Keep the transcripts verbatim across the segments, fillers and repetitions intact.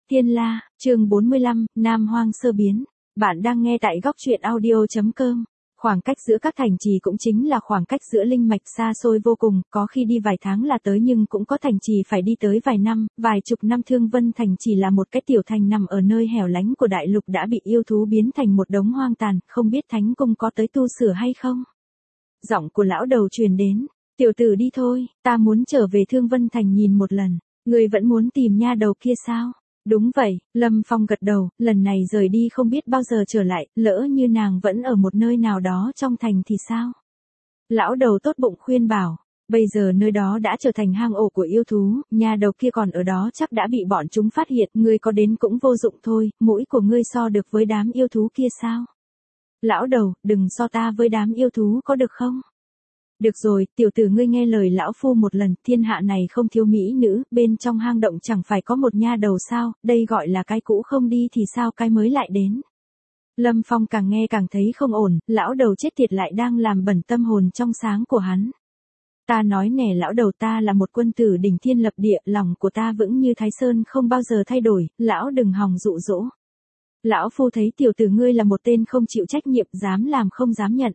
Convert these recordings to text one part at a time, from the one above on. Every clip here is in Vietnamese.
Tiên La, chương bốn mươi lăm, Nam Hoang sơ biến. Bạn đang nghe tại góc truyện audio chấm com. Khoảng cách giữa các thành trì cũng chính là khoảng cách giữa linh mạch xa xôi vô cùng, có khi đi vài tháng là tới nhưng cũng có thành trì phải đi tới vài năm, vài chục năm. Thương Vân Thành chỉ là một cái tiểu thành nằm ở nơi hẻo lánh của đại lục đã bị yêu thú biến thành một đống hoang tàn, không biết Thánh Cung có tới tu sửa hay không. Giọng của lão đầu truyền đến, tiểu tử đi thôi, ta muốn trở về Thương Vân Thành nhìn một lần. Ngươi vẫn muốn tìm nha đầu kia sao? Đúng vậy, Lâm Phong gật đầu, lần này rời đi không biết bao giờ trở lại, lỡ như nàng vẫn ở một nơi nào đó trong thành thì sao? Lão đầu tốt bụng khuyên bảo, bây giờ nơi đó đã trở thành hang ổ của yêu thú, nha đầu kia còn ở đó chắc đã bị bọn chúng phát hiện, ngươi có đến cũng vô dụng thôi, mũi của ngươi so được với đám yêu thú kia sao? Lão đầu, đừng so ta với đám yêu thú có được không? Được rồi, tiểu tử ngươi nghe lời lão phu một lần, thiên hạ này không thiếu mỹ nữ, bên trong hang động chẳng phải có một nha đầu sao, đây gọi là cái cũ không đi thì sao cái mới lại đến. Lâm Phong càng nghe càng thấy không ổn, lão đầu chết tiệt lại đang làm bẩn tâm hồn trong sáng của hắn. Ta nói nè lão đầu, ta là một quân tử đỉnh thiên lập địa, lòng của ta vững như Thái Sơn không bao giờ thay đổi, lão đừng hòng dụ dỗ. Lão phu thấy tiểu tử ngươi là một tên không chịu trách nhiệm, dám làm không dám nhận.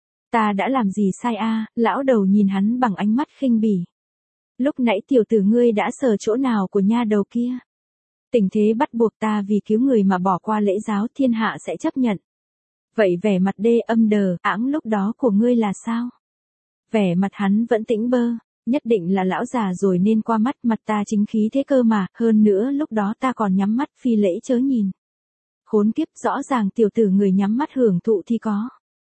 Ta đã làm gì sai a? Lão đầu nhìn hắn bằng ánh mắt khinh bỉ. Lúc nãy tiểu tử ngươi đã sờ chỗ nào của nha đầu kia? Tình thế bắt buộc ta vì cứu người mà bỏ qua lễ giáo, thiên hạ sẽ chấp nhận. Vậy vẻ mặt đê âm đờ, ẵng lúc đó của ngươi là sao? Vẻ mặt hắn vẫn tĩnh bơ, nhất định là lão già rồi nên qua mắt, mặt ta chính khí thế cơ mà, hơn nữa lúc đó ta còn nhắm mắt phi lễ chớ nhìn. Khốn kiếp, rõ ràng tiểu tử người nhắm mắt hưởng thụ thì có.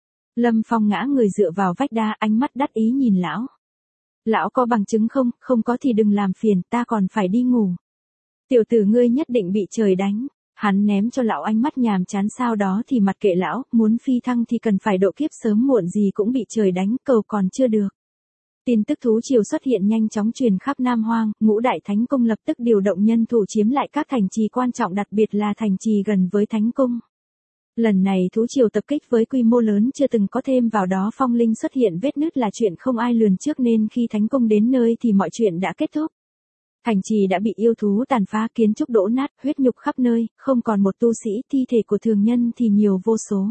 Lâm Phong ngã người dựa vào vách đá, ánh mắt đắc ý nhìn lão. Lão có bằng chứng không? Không có thì đừng làm phiền, ta còn phải đi ngủ. Tiểu tử ngươi nhất định bị trời đánh. Hắn ném cho lão ánh mắt nhàm chán, sau đó thì mặc kệ lão, muốn phi thăng thì cần phải độ kiếp, sớm muộn gì cũng bị trời đánh, cầu còn chưa được. Tin tức thú triều xuất hiện nhanh chóng truyền khắp Nam Hoang, Ngũ Đại Thánh Cung lập tức điều động nhân thủ chiếm lại các thành trì quan trọng, đặc biệt là thành trì gần với Thánh Cung. Lần này thú triều tập kích với quy mô lớn chưa từng có, thêm vào đó phong linh xuất hiện vết nứt là chuyện không ai lường trước, nên khi Thánh Cung đến nơi thì mọi chuyện đã kết thúc. Thành trì đã bị yêu thú tàn phá, kiến trúc đổ nát, huyết nhục khắp nơi, không còn một tu sĩ, thi thể của thường nhân thì nhiều vô số.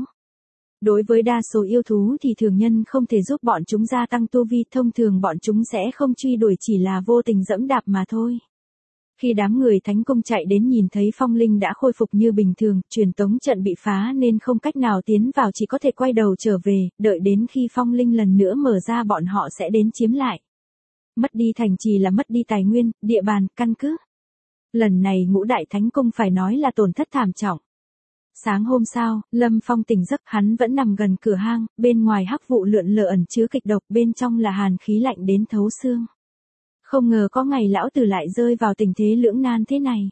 Đối với đa số yêu thú thì thường nhân không thể giúp bọn chúng gia tăng tu vi, thông thường bọn chúng sẽ không truy đuổi, chỉ là vô tình dẫm đạp mà thôi. Khi đám người Thánh Cung chạy đến nhìn thấy phong linh đã khôi phục như bình thường, truyền tống trận bị phá nên không cách nào tiến vào, chỉ có thể quay đầu trở về, đợi đến khi phong linh lần nữa mở ra bọn họ sẽ đến chiếm lại. Mất đi thành trì là mất đi tài nguyên, địa bàn, căn cứ. Lần này Ngũ Đại Thánh Cung phải nói là tổn thất thảm trọng. Sáng hôm sau, Lâm Phong tỉnh giấc, hắn vẫn nằm gần cửa hang, bên ngoài hắc vụ lượn lờ ẩn chứa kịch độc, bên trong là hàn khí lạnh đến thấu xương. Không ngờ có ngày lão tử lại rơi vào tình thế lưỡng nan thế này.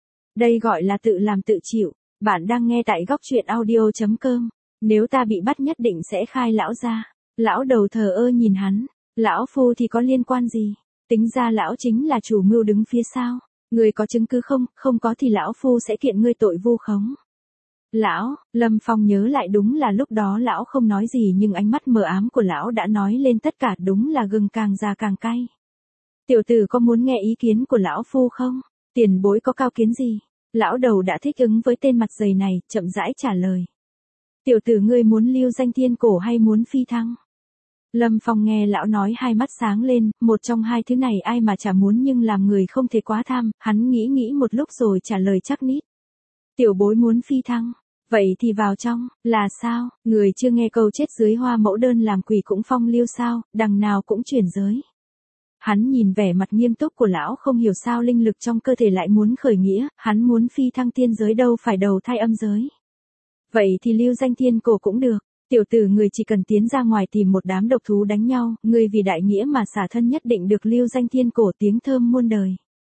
Đây gọi là tự làm tự chịu. Bạn đang nghe tại góc truyện audio chấm com. Nếu ta bị bắt nhất định sẽ khai lão ra. Lão đầu thờ ơ nhìn hắn. Lão phu thì có liên quan gì? Tính ra lão chính là chủ mưu đứng phía sau. Người có chứng cứ không? Không có thì lão phu sẽ kiện ngươi tội vu khống. Lão, Lâm Phong nhớ lại đúng là lúc đó lão không nói gì nhưng ánh mắt mờ ám của lão đã nói lên tất cả, đúng là gừng càng già càng cay. Tiểu tử có muốn nghe ý kiến của lão phu không? Tiền bối có cao kiến gì? Lão đầu đã thích ứng với tên mặt dày này, chậm rãi trả lời. Tiểu tử ngươi muốn lưu danh thiên cổ hay muốn phi thăng? Lâm Phong nghe lão nói hai mắt sáng lên, một trong hai thứ này ai mà chả muốn, nhưng làm người không thể quá tham, hắn nghĩ nghĩ một lúc rồi trả lời chắc nít. Tiểu bối muốn phi thăng, vậy thì vào trong, là sao? Người chưa nghe câu chết dưới hoa mẫu đơn làm quỷ cũng phong lưu sao, đằng nào cũng chuyển giới. Hắn nhìn vẻ mặt nghiêm túc của lão không hiểu sao linh lực trong cơ thể lại muốn khởi nghĩa, hắn muốn phi thăng tiên giới đâu phải đầu thai âm giới. Vậy thì lưu danh thiên cổ cũng được, tiểu tử người chỉ cần tiến ra ngoài tìm một đám độc thú đánh nhau, người vì đại nghĩa mà xả thân nhất định được lưu danh thiên cổ, tiếng thơm muôn đời.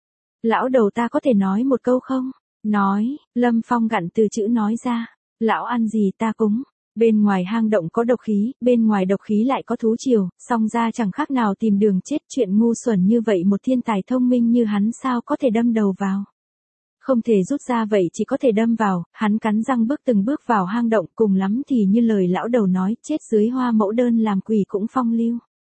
Lão đầu ta có thể nói một câu không? Nói, Lâm Phong gặn từ chữ nói ra, lão ăn gì ta cúng. Bên ngoài hang động có độc khí, bên ngoài độc khí lại có thú triều, song ra chẳng khác nào tìm đường chết, chuyện ngu xuẩn như vậy một thiên tài thông minh như hắn sao có thể đâm đầu vào. Không thể rút ra vậy chỉ có thể đâm vào, hắn cắn răng bước từng bước vào hang động, cùng lắm thì như lời lão đầu nói, chết dưới hoa mẫu đơn làm quỷ cũng phong lưu.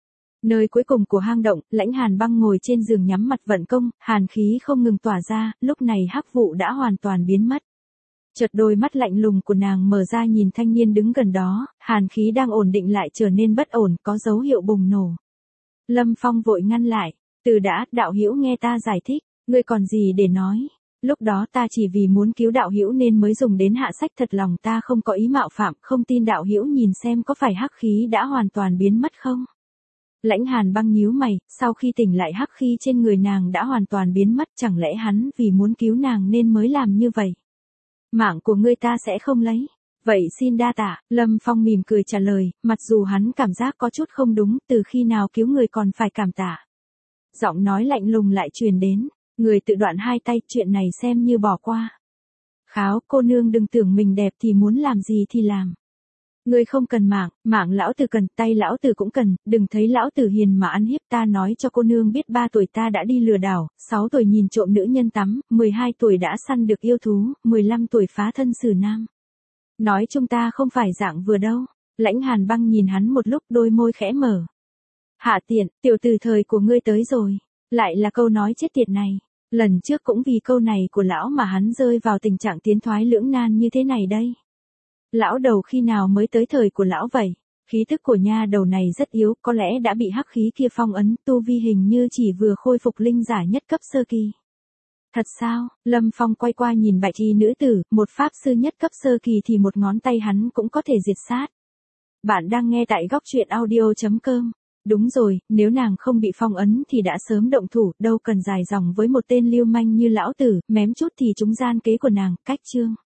Nơi cuối cùng của hang động, Lãnh Hàn Băng ngồi trên giường nhắm mặt vận công, hàn khí không ngừng tỏa ra, lúc này hắc vụ đã hoàn toàn biến mất. Chợt đôi mắt lạnh lùng của nàng mở ra nhìn thanh niên đứng gần đó, hàn khí đang ổn định lại trở nên bất ổn, có dấu hiệu bùng nổ. Lâm Phong vội ngăn lại, từ đã, đạo hữu nghe ta giải thích, ngươi còn gì để nói. Lúc đó ta chỉ vì muốn cứu đạo hữu nên mới dùng đến hạ sách, thật lòng ta không có ý mạo phạm, không tin đạo hữu nhìn xem có phải hắc khí đã hoàn toàn biến mất không. Lãnh Hàn Băng nhíu mày, sau khi tỉnh lại hắc khí trên người nàng đã hoàn toàn biến mất, chẳng lẽ hắn vì muốn cứu nàng nên mới làm như vậy. Mạng của ngươi ta sẽ không lấy. Vậy xin đa tạ, Lâm Phong mỉm cười trả lời, mặc dù hắn cảm giác có chút không đúng, từ khi nào cứu người còn phải cảm tạ. Giọng nói lạnh lùng lại truyền đến, người tự đoạn hai tay, chuyện này xem như bỏ qua. Kháo, cô nương đừng tưởng mình đẹp thì muốn làm gì thì làm. Ngươi không cần mạng, mạng lão tử cần, tay lão tử cũng cần, đừng thấy lão tử hiền mà ăn hiếp, ta nói cho cô nương biết, ba tuổi ta đã đi lừa đảo, sáu tuổi nhìn trộm nữ nhân tắm, mười hai tuổi đã săn được yêu thú, mười lăm tuổi phá thân xử nam. Nói chúng ta không phải dạng vừa đâu. Lãnh Hàn Băng nhìn hắn một lúc, đôi môi khẽ mở. Hạ tiện, tiểu tử thời của ngươi tới rồi. Lại là câu nói chết tiệt này. Lần trước cũng vì câu này của lão mà hắn rơi vào tình trạng tiến thoái lưỡng nan như thế này đây. Lão đầu khi nào mới tới thời của lão vậy? Khí thức của nha đầu này rất yếu, có lẽ đã bị hắc khí kia phong ấn, tu vi hình như chỉ vừa khôi phục linh giả nhất cấp sơ kỳ. Thật sao? Lâm Phong quay qua nhìn bạch y nữ tử, một pháp sư nhất cấp sơ kỳ thì một ngón tay hắn cũng có thể diệt sát. Bạn đang nghe tại góc truyện audio chấm com. Đúng rồi, nếu nàng không bị phong ấn thì đã sớm động thủ, đâu cần dài dòng với một tên lưu manh như lão tử, mém chút thì trúng gian kế của nàng, cách chương.